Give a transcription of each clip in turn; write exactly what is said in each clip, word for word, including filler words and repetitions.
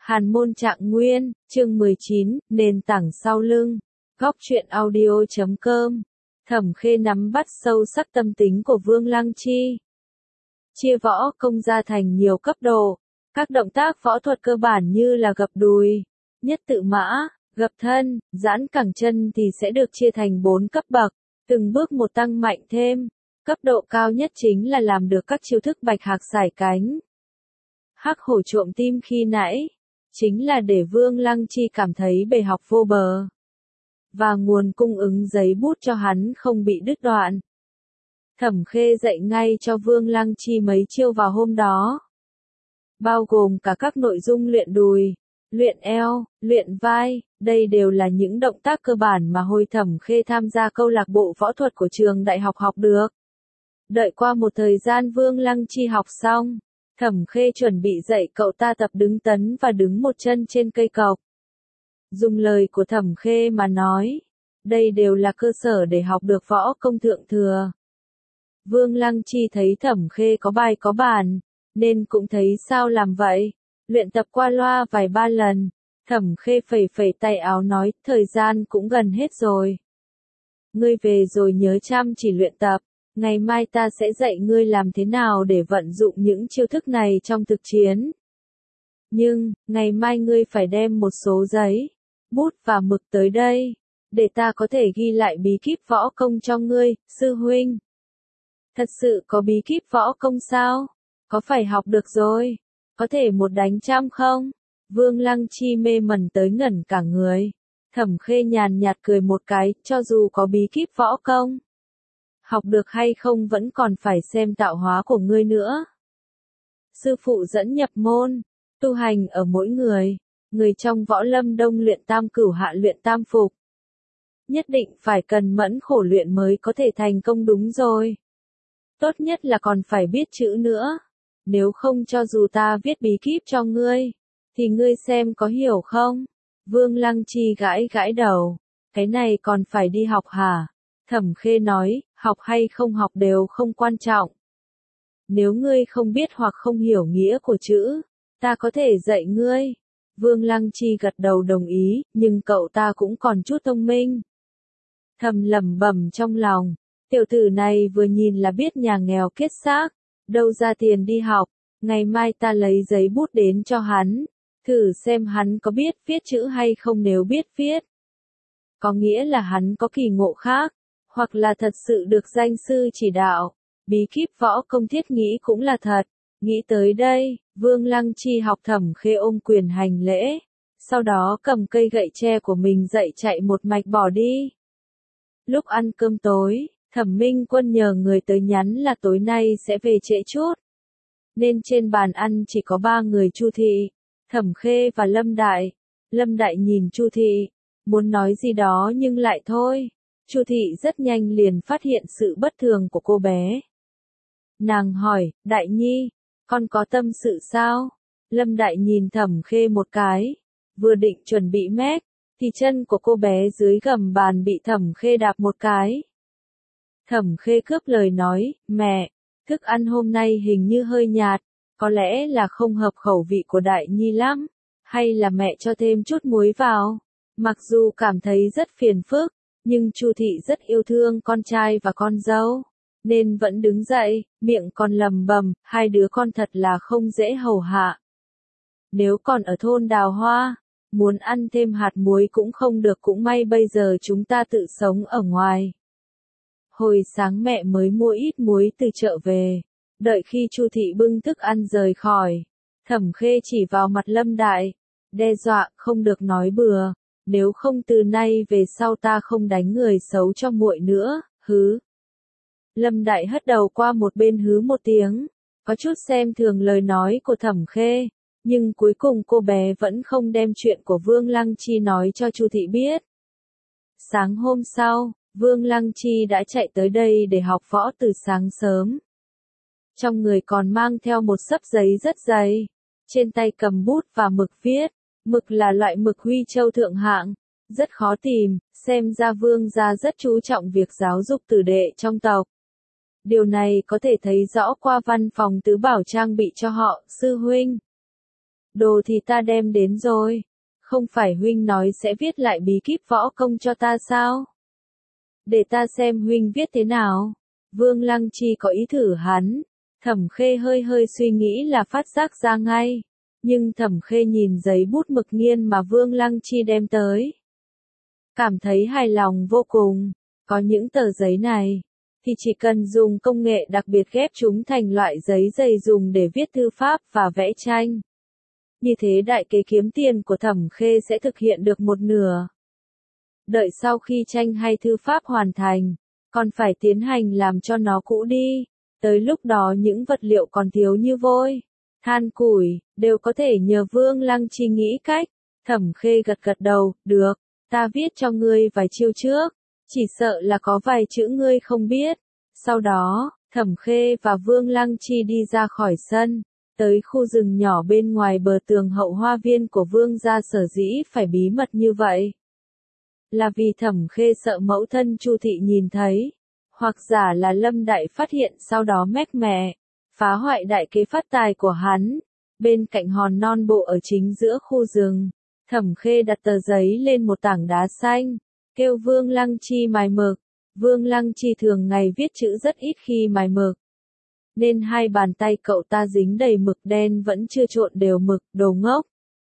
Hàn môn trạng nguyên, chương mười chín, nền tảng sau lưng. Góc truyện audio chấm com. Thẩm Khê nắm bắt sâu sắc tâm tính của Vương Lăng Chi. Chia võ công ra thành nhiều cấp độ. Các động tác võ thuật cơ bản như là gập đùi, nhất tự mã, gập thân, giãn cẳng chân thì sẽ được chia thành bốn cấp bậc, từng bước một tăng mạnh thêm. Cấp độ cao nhất chính là làm được các chiêu thức bạch hạc sải cánh, hắc hổ trộm tim khi nãy, chính là để Vương Lăng Chi cảm thấy bề học vô bờ, và nguồn cung ứng giấy bút cho hắn không bị đứt đoạn. Thẩm Khê dạy ngay cho Vương Lăng Chi mấy chiêu vào hôm đó, bao gồm cả các nội dung luyện đùi, luyện eo, luyện vai, đây đều là những động tác cơ bản mà hồi Thẩm Khê tham gia câu lạc bộ võ thuật của trường đại học học được. Đợi qua một thời gian Vương Lăng Chi học xong, Thẩm Khê chuẩn bị dạy cậu ta tập đứng tấn và đứng một chân trên cây cọc. Dùng lời của Thẩm Khê mà nói, đây đều là cơ sở để học được võ công thượng thừa. Vương Lăng Chi thấy Thẩm Khê có bài có bản, nên cũng thấy sao làm vậy, luyện tập qua loa vài ba lần. Thẩm Khê phẩy phẩy tay áo nói, thời gian cũng gần hết rồi. Ngươi về rồi nhớ chăm chỉ luyện tập. Ngày mai ta sẽ dạy ngươi làm thế nào để vận dụng những chiêu thức này trong thực chiến. Nhưng, ngày mai ngươi phải đem một số giấy, bút và mực tới đây, để ta có thể ghi lại bí kíp võ công cho ngươi, sư huynh. Thật sự có bí kíp võ công sao? Có phải học được rồi? Có thể một đánh trăm không? Vương Lăng Chi mê mẩn tới ngẩn cả người. Thẩm Khê nhàn nhạt cười một cái, cho dù có bí kíp võ công, học được hay không vẫn còn phải xem tạo hóa của ngươi nữa. Sư phụ dẫn nhập môn, tu hành ở mỗi người, người trong võ lâm đông luyện tam cửu hạ luyện tam phục. Nhất định phải cần mẫn khổ luyện mới có thể thành công đúng rồi. Tốt nhất là còn phải biết chữ nữa, nếu không cho dù ta viết bí kíp cho ngươi, thì ngươi xem có hiểu không? Vương Lăng Chi gãi gãi đầu, cái này còn phải đi học hả? Thẩm Khê nói, học hay không học đều không quan trọng. Nếu ngươi không biết hoặc không hiểu nghĩa của chữ, ta có thể dạy ngươi. Vương Lăng Chi gật đầu đồng ý, nhưng cậu ta cũng còn chút thông minh. Thầm lẩm bẩm trong lòng, tiểu tử này vừa nhìn là biết nhà nghèo kết xác, đâu ra tiền đi học, ngày mai ta lấy giấy bút đến cho hắn, thử xem hắn có biết viết chữ hay không. Nếu biết viết, có nghĩa là hắn có kỳ ngộ khác, hoặc là thật sự được danh sư chỉ đạo, bí kíp võ công thiết nghĩ cũng là thật. Nghĩ tới đây, Vương Lăng Chi học Thẩm Khê ôm quyền hành lễ, sau đó cầm cây gậy tre của mình dậy chạy một mạch bỏ đi. Lúc ăn cơm tối, Thẩm Minh Quân nhờ người tới nhắn là tối nay sẽ về trễ chút, nên trên bàn ăn chỉ có ba người Chu Thị, Thẩm Khê và Lâm Đại. Lâm Đại nhìn Chu Thị, muốn nói gì đó nhưng lại thôi. Chu Thị rất nhanh liền phát hiện sự bất thường của cô bé. Nàng hỏi, Đại Nhi, con có tâm sự sao? Lâm Đại nhìn Thẩm Khê một cái, vừa định chuẩn bị mét, thì chân của cô bé dưới gầm bàn bị Thẩm Khê đạp một cái. Thẩm Khê cướp lời nói, mẹ, thức ăn hôm nay hình như hơi nhạt, có lẽ là không hợp khẩu vị của Đại Nhi lắm, hay là mẹ cho thêm chút muối vào? Mặc dù cảm thấy rất phiền phức, nhưng Chu Thị rất yêu thương con trai và con dâu, nên vẫn đứng dậy, miệng còn lầm bầm, hai đứa con thật là không dễ hầu hạ. Nếu còn ở thôn Đào Hoa, muốn ăn thêm hạt muối cũng không được, cũng may bây giờ chúng ta tự sống ở ngoài. Hồi sáng mẹ mới mua ít muối từ chợ về, đợi khi Chu Thị bưng thức ăn rời khỏi, Thẩm Khê chỉ vào mặt Lâm Đại, đe dọa, không được nói bừa. Nếu không từ nay về sau ta không đánh người xấu cho muội nữa, hứ. Lâm Đại hất đầu qua một bên hứ một tiếng, có chút xem thường lời nói của Thẩm Khê, nhưng cuối cùng cô bé vẫn không đem chuyện của Vương Lăng Chi nói cho Chu Thị biết. Sáng hôm sau, Vương Lăng Chi đã chạy tới đây để học võ từ sáng sớm. Trong người còn mang theo một xấp giấy rất dày, trên tay cầm bút và mực viết. Mực là loại mực Huy Châu thượng hạng, rất khó tìm, xem ra Vương gia rất chú trọng việc giáo dục tử đệ trong tộc. Điều này có thể thấy rõ qua văn phòng tứ bảo trang bị cho họ, sư huynh. đồ thì ta đem đến rồi. Không phải huynh nói sẽ viết lại bí kíp võ công cho ta sao? Để ta xem huynh viết thế nào. Vương Lăng Chi có ý thử hắn. Thẩm Khê hơi hơi suy nghĩ là phát giác ra ngay. Nhưng Thẩm Khê nhìn giấy bút mực nghiên mà Vương Lăng Chi đem tới. Cảm thấy hài lòng vô cùng. Có những tờ giấy này, thì chỉ cần dùng công nghệ đặc biệt ghép chúng thành loại giấy dày dùng để viết thư pháp và vẽ tranh. Như thế đại kế kiếm tiền của Thẩm Khê sẽ thực hiện được một nửa. Đợi sau khi tranh hay thư pháp hoàn thành, còn phải tiến hành làm cho nó cũ đi. Tới lúc đó những vật liệu còn thiếu như vôi, than củi, đều có thể nhờ Vương Lăng Chi nghĩ cách. Thẩm Khê gật gật đầu, được, ta viết cho ngươi vài chiêu trước, chỉ sợ là có vài chữ ngươi không biết. Sau đó, Thẩm Khê và Vương Lăng Chi đi ra khỏi sân, tới khu rừng nhỏ bên ngoài bờ tường hậu hoa viên của Vương gia. Sở dĩ phải bí mật như vậy, là vì Thẩm Khê sợ mẫu thân Chu Thị nhìn thấy, hoặc giả là Lâm Đại phát hiện sau đó mách mẹ, phá hoại đại kế phát tài của hắn. Bên cạnh hòn non bộ ở chính giữa khu rừng, Thẩm Khê đặt tờ giấy lên một tảng đá xanh, kêu Vương Lăng Chi mài mực. Vương Lăng Chi thường ngày viết chữ rất ít khi mài mực, nên hai bàn tay cậu ta dính đầy mực đen vẫn chưa trộn đều mực. Đồ ngốc!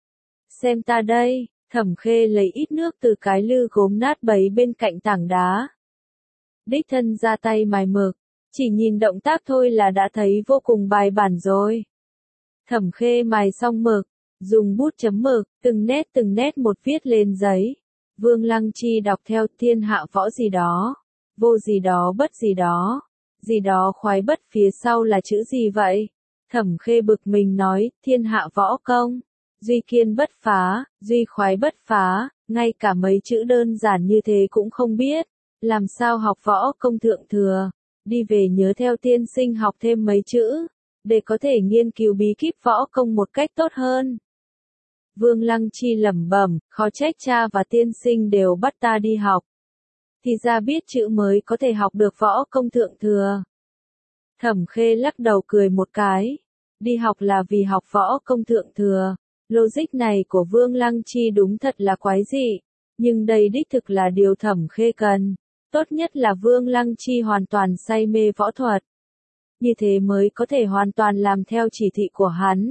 Xem ta đây! Thẩm Khê lấy ít nước từ cái lư gốm nát bấy bên cạnh tảng đá. Đích thân ra tay mài mực, chỉ nhìn động tác thôi là đã thấy vô cùng bài bản rồi. Thẩm Khê mài xong mực, dùng bút chấm mực, từng nét từng nét một viết lên giấy. Vương Lăng Chi đọc theo: thiên hạ võ gì đó, vô gì đó bất gì đó, gì đó khoái bất, phía sau là chữ gì vậy? Thẩm Khê bực mình nói: thiên hạ võ công, duy kiên bất phá, duy khoái bất phá, ngay cả mấy chữ đơn giản như thế cũng không biết, làm sao học võ công thượng thừa? Đi về nhớ theo tiên sinh học thêm mấy chữ, để có thể nghiên cứu bí kíp võ công một cách tốt hơn. Vương Lăng Chi lẩm bẩm, khó trách cha và tiên sinh đều bắt ta đi học. Thì ra biết chữ mới có thể học được võ công thượng thừa. Thẩm Khê lắc đầu cười một cái. Đi học là vì học võ công thượng thừa. Logic này của Vương Lăng Chi đúng thật là quái dị. Nhưng đây đích thực là điều Thẩm Khê cần. Tốt nhất là Vương Lăng Chi hoàn toàn say mê võ thuật. Như thế mới có thể hoàn toàn làm theo chỉ thị của hắn.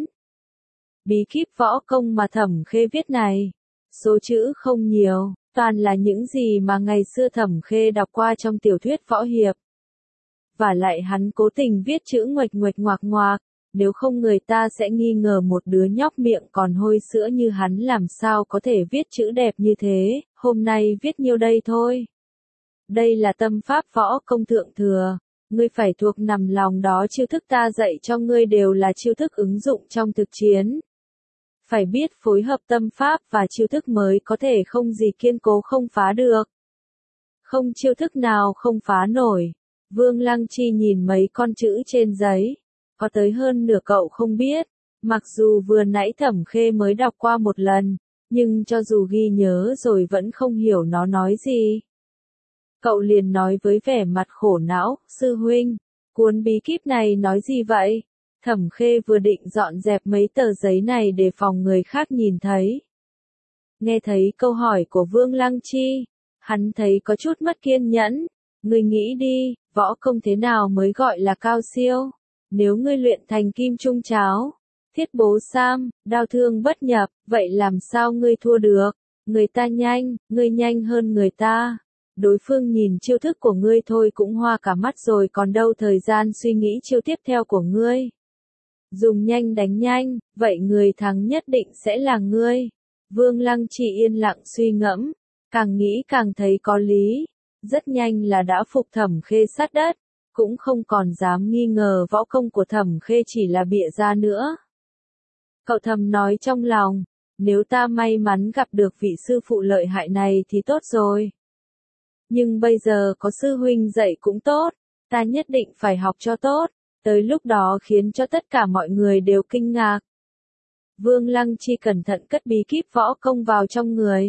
Bí kíp võ công mà Thẩm Khê viết này, số chữ không nhiều, toàn là những gì mà ngày xưa Thẩm Khê đọc qua trong tiểu thuyết võ hiệp. Và lại hắn cố tình viết chữ nguệch nguệch ngoạc ngoạc, nếu không người ta sẽ nghi ngờ một đứa nhóc miệng còn hôi sữa như hắn làm sao có thể viết chữ đẹp như thế. Hôm nay viết nhiêu đây thôi. Đây là tâm pháp võ công thượng thừa, ngươi phải thuộc nằm lòng đó. Chiêu thức ta dạy cho ngươi đều là chiêu thức ứng dụng trong thực chiến. Phải biết phối hợp tâm pháp và chiêu thức mới có thể không gì kiên cố không phá được. Không chiêu thức nào không phá nổi. Vương Lăng Chi nhìn mấy con chữ trên giấy, có tới hơn nửa cậu không biết. Mặc dù vừa nãy Thẩm Khê mới đọc qua một lần, nhưng cho dù ghi nhớ rồi vẫn không hiểu nó nói gì. Cậu liền nói với vẻ mặt khổ não: sư huynh, cuốn bí kíp này nói gì vậy? Thẩm Khê vừa định dọn dẹp mấy tờ giấy này để phòng người khác nhìn thấy. Nghe thấy câu hỏi của Vương Lăng Chi, hắn thấy có chút mất kiên nhẫn. Ngươi nghĩ đi, võ công thế nào mới gọi là cao siêu? Nếu ngươi luyện thành kim trung cháo, thiết bố sam, đao thương bất nhập, vậy làm sao ngươi thua được? Người ta nhanh, ngươi nhanh hơn người ta. Đối phương nhìn chiêu thức của ngươi thôi cũng hoa cả mắt rồi còn đâu thời gian suy nghĩ chiêu tiếp theo của ngươi. Dùng nhanh đánh nhanh, vậy người thắng nhất định sẽ là ngươi. Vương Lăng Chi yên lặng suy ngẫm, càng nghĩ càng thấy có lý. Rất nhanh là đã phục Thẩm Khê sát đất, cũng không còn dám nghi ngờ võ công của Thẩm Khê chỉ là bịa ra nữa. Cậu thầm nói trong lòng, nếu ta may mắn gặp được vị sư phụ lợi hại này thì tốt rồi. Nhưng bây giờ có sư huynh dạy cũng tốt, ta nhất định phải học cho tốt, tới lúc đó khiến cho tất cả mọi người đều kinh ngạc. Vương Lăng Chi cẩn thận cất bí kíp võ công vào trong người,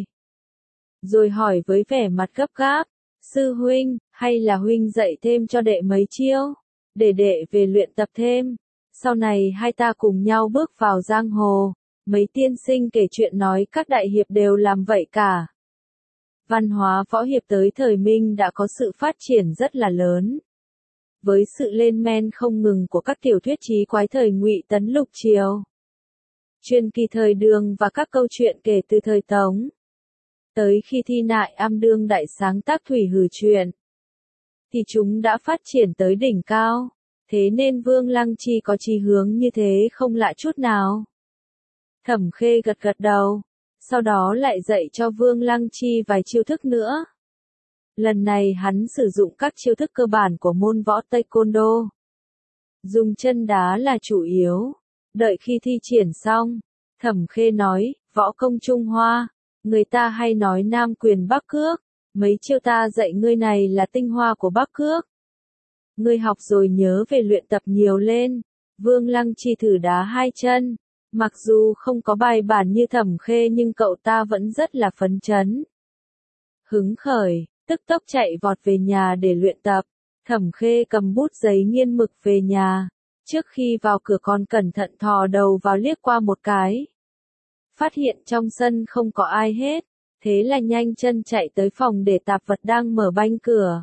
rồi hỏi với vẻ mặt gấp gáp: sư huynh, hay là huynh dạy thêm cho đệ mấy chiêu, để đệ về luyện tập thêm, sau này hai ta cùng nhau bước vào giang hồ, Mấy tiên sinh kể chuyện nói các đại hiệp đều làm vậy cả. Văn hóa võ hiệp tới thời Minh đã có sự phát triển rất là lớn. Với sự lên men không ngừng của các tiểu thuyết chí quái thời Ngụy Tấn Lục Triều, truyền kỳ thời Đường và các câu chuyện kể từ thời Tống, tới khi Thi Nại Am đương đại sáng tác Thủy Hử truyện, thì chúng đã phát triển tới đỉnh cao, thế nên Vương Lăng Chi có chí hướng như thế không lạ chút nào. Thẩm Khê gật gật đầu, sau đó lại dạy cho Vương Lăng Chi vài chiêu thức nữa. Lần này hắn sử dụng các chiêu thức cơ bản của môn võ Taekwondo. Dùng chân đá là chủ yếu. Đợi khi thi triển xong, Thẩm Khê nói, võ công Trung Hoa, người ta hay nói Nam quyền Bắc cước, mấy chiêu ta dạy ngươi này là tinh hoa của Bắc cước. Ngươi học rồi nhớ về luyện tập nhiều lên. Vương Lăng Chi thử đá hai chân. Mặc dù không có bài bản như Thẩm Khê nhưng cậu ta vẫn rất là phấn chấn. Hứng khởi, tức tốc chạy vọt về nhà để luyện tập. Thẩm Khê cầm bút giấy nghiên mực về nhà. Trước khi vào cửa còn cẩn thận thò đầu vào liếc qua một cái. Phát hiện trong sân không có ai hết. Thế là nhanh chân chạy tới phòng để tạp vật đang mở banh cửa.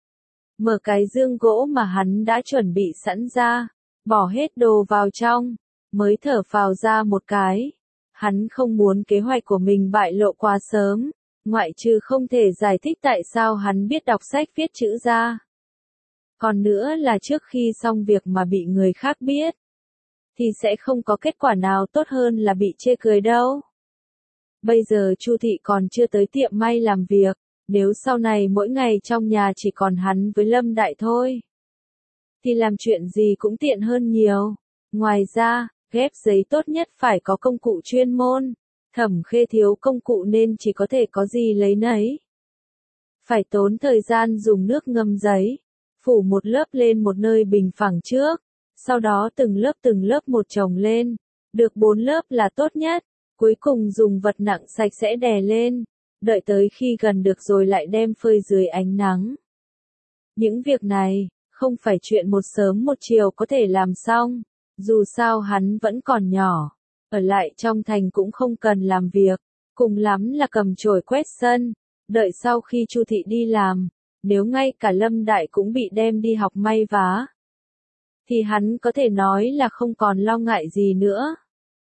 Mở cái dương gỗ mà hắn đã chuẩn bị sẵn ra. Bỏ hết đồ vào trong. Mới thở phào ra một cái. Hắn không muốn kế hoạch của mình bại lộ quá sớm. Ngoại trừ không thể giải thích tại sao hắn biết đọc sách viết chữ ra. Còn nữa là trước khi xong việc mà bị người khác biết, thì sẽ không có kết quả nào tốt hơn là bị chê cười đâu. Bây giờ Chu Thị còn chưa tới tiệm may làm việc, nếu sau này mỗi ngày trong nhà chỉ còn hắn với Lâm Đại thôi, thì làm chuyện gì cũng tiện hơn nhiều. Ngoài ra, ghép giấy tốt nhất phải có công cụ chuyên môn. Thẩm Khê thiếu công cụ nên chỉ có thể có gì lấy nấy. Phải tốn thời gian dùng nước ngâm giấy, phủ một lớp lên một nơi bình phẳng trước, sau đó từng lớp từng lớp một chồng lên, được bốn lớp là tốt nhất, cuối cùng dùng vật nặng sạch sẽ đè lên, đợi tới khi gần được rồi lại đem phơi dưới ánh nắng. Những việc này, không phải chuyện một sớm một chiều có thể làm xong, dù sao hắn vẫn còn nhỏ. Ở lại trong thành cũng không cần làm việc, cùng lắm là cầm chổi quét sân, đợi sau khi Chu Thị đi làm, nếu ngay cả Lâm Đại cũng bị đem đi học may vá, thì hắn có thể nói là không còn lo ngại gì nữa.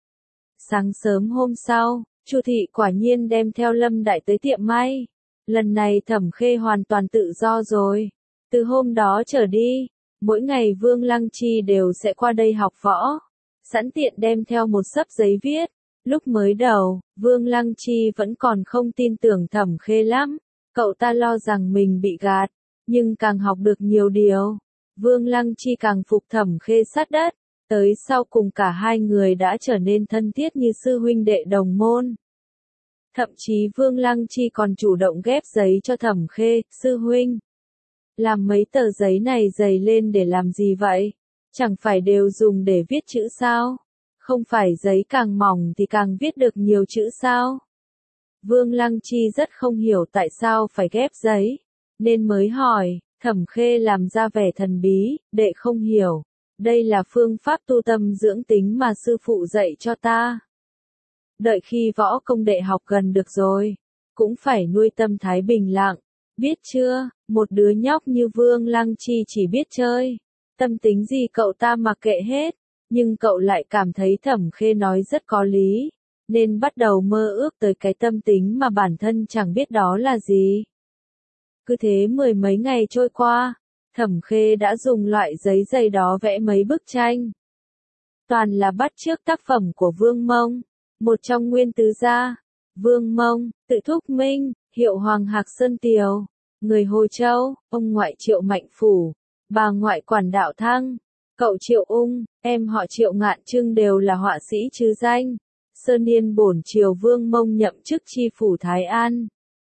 Sáng sớm hôm sau, Chu Thị quả nhiên đem theo Lâm Đại tới tiệm may. Lần này Thẩm Khê hoàn toàn tự do rồi. Từ hôm đó trở đi, mỗi ngày Vương Lăng Chi đều sẽ qua đây học võ. Sẵn tiện đem theo một xấp giấy viết. Lúc mới đầu, Vương Lăng Chi vẫn còn không tin tưởng Thẩm Khê lắm. Cậu ta lo rằng mình bị gạt. Nhưng càng học được nhiều điều, Vương Lăng Chi càng phục Thẩm Khê sát đất. Tới sau cùng cả hai người đã trở nên thân thiết như sư huynh đệ đồng môn. Thậm chí Vương Lăng Chi còn chủ động ghép giấy cho Thẩm Khê, sư huynh. Làm mấy tờ giấy này dày lên để làm gì vậy? Chẳng phải đều dùng để viết chữ sao? Không phải giấy càng mỏng thì càng viết được nhiều chữ sao? Vương Lăng Chi rất không hiểu tại sao phải ghép giấy, nên mới hỏi. Thẩm Khê làm ra vẻ thần bí, đệ không hiểu. Đây là phương pháp tu tâm dưỡng tính mà sư phụ dạy cho ta. Đợi khi võ công đệ học gần được rồi, cũng phải nuôi tâm thái bình lặng. Biết chưa, một đứa nhóc như Vương Lăng Chi chỉ biết chơi. Tâm tính gì cậu ta mặc kệ hết, nhưng cậu lại cảm thấy Thẩm Khê nói rất có lý, nên bắt đầu mơ ước tới cái tâm tính mà bản thân chẳng biết đó là gì. Cứ thế mười mấy ngày trôi qua, Thẩm Khê đã dùng loại giấy dày đó vẽ mấy bức tranh. Toàn là bắt chước tác phẩm của Vương Mông, một trong nguyên tứ gia. Vương Mông, tự Thúc Minh, hiệu Hoàng Hạc Sơn Tiều, người Hồi Châu, ông ngoại Triệu Mạnh Phủ, bà ngoại Quản Đạo Thăng, cậu Triệu Ung, em họ Triệu Ngạn Trưng đều là họa sĩ chứ danh. Sơ niên bổn triều Vương Mông nhậm chức tri phủ Thái An.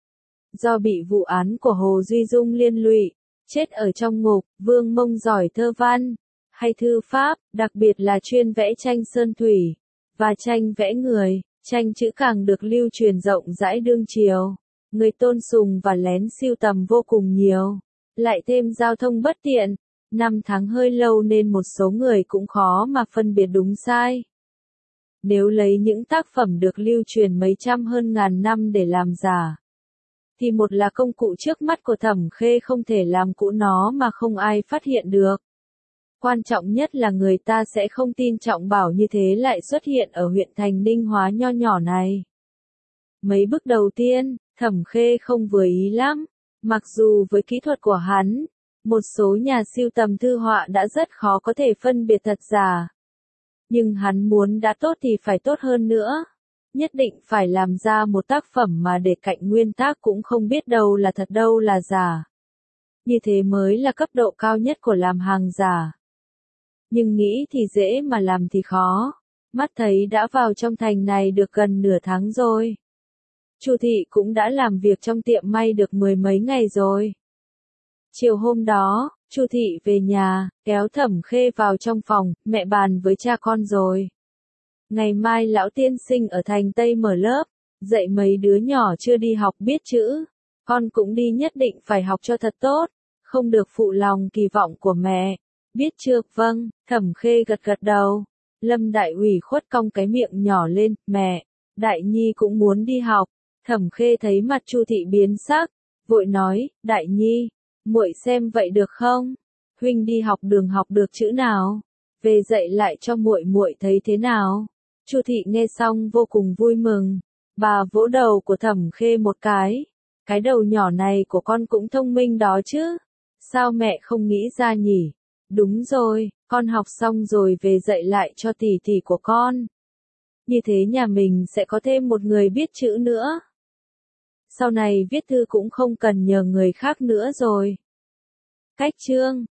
Do bị vụ án của Hồ Duy Dung liên lụy, chết ở trong ngục, Vương Mông giỏi thơ văn, hay thư pháp, đặc biệt là chuyên vẽ tranh sơn thủy, và tranh vẽ người, tranh chữ càng được lưu truyền rộng rãi đương triều. Người tôn sùng và lén sưu tầm vô cùng nhiều. Lại thêm giao thông bất tiện, năm tháng hơi lâu nên một số người cũng khó mà phân biệt đúng sai. Nếu lấy những tác phẩm được lưu truyền mấy trăm hơn ngàn năm để làm giả, thì một là công cụ trước mắt của Thẩm Khê không thể làm cũ nó mà không ai phát hiện được. Quan trọng nhất là người ta sẽ không tin Trọng Bảo như thế lại xuất hiện ở huyện thành Ninh Hóa nho nhỏ này. Mấy bước đầu tiên, Thẩm Khê không vừa ý lắm. Mặc dù với kỹ thuật của hắn, một số nhà sưu tầm thư họa đã rất khó có thể phân biệt thật giả. Nhưng hắn muốn đã tốt thì phải tốt hơn nữa. Nhất định phải làm ra một tác phẩm mà để cạnh nguyên tác cũng không biết đâu là thật đâu là giả. Như thế mới là cấp độ cao nhất của làm hàng giả. Nhưng nghĩ thì dễ mà làm thì khó. Mắt thấy đã vào trong thành này được gần nửa tháng rồi. Chu Thị cũng đã làm việc trong tiệm may được mười mấy ngày rồi. Chiều hôm đó, Chu Thị về nhà, kéo Thẩm Khê vào trong phòng, mẹ bàn với cha con rồi. Ngày mai lão tiên sinh ở thành Tây mở lớp, dạy mấy đứa nhỏ chưa đi học biết chữ. Con cũng đi nhất định phải học cho thật tốt, không được phụ lòng kỳ vọng của mẹ. Biết chưa? Vâng, Thẩm Khê gật gật đầu. Lâm Đại ủy khuất cong cái miệng nhỏ lên, mẹ, Đại Nhi cũng muốn đi học. Thẩm Khê thấy mặt Chu Thị biến sắc, vội nói, Đại Nhi, muội xem vậy được không? Huynh đi học đường học được chữ nào? Về dạy lại cho muội muội thấy thế nào? Chu Thị nghe xong vô cùng vui mừng, bà vỗ đầu của Thẩm Khê một cái. Cái đầu nhỏ này của con cũng thông minh đó chứ. Sao mẹ không nghĩ ra nhỉ? Đúng rồi, con học xong rồi về dạy lại cho tỷ tỷ của con. Như thế nhà mình sẽ có thêm một người biết chữ nữa. Sau này viết thư cũng không cần nhờ người khác nữa rồi. Cách chương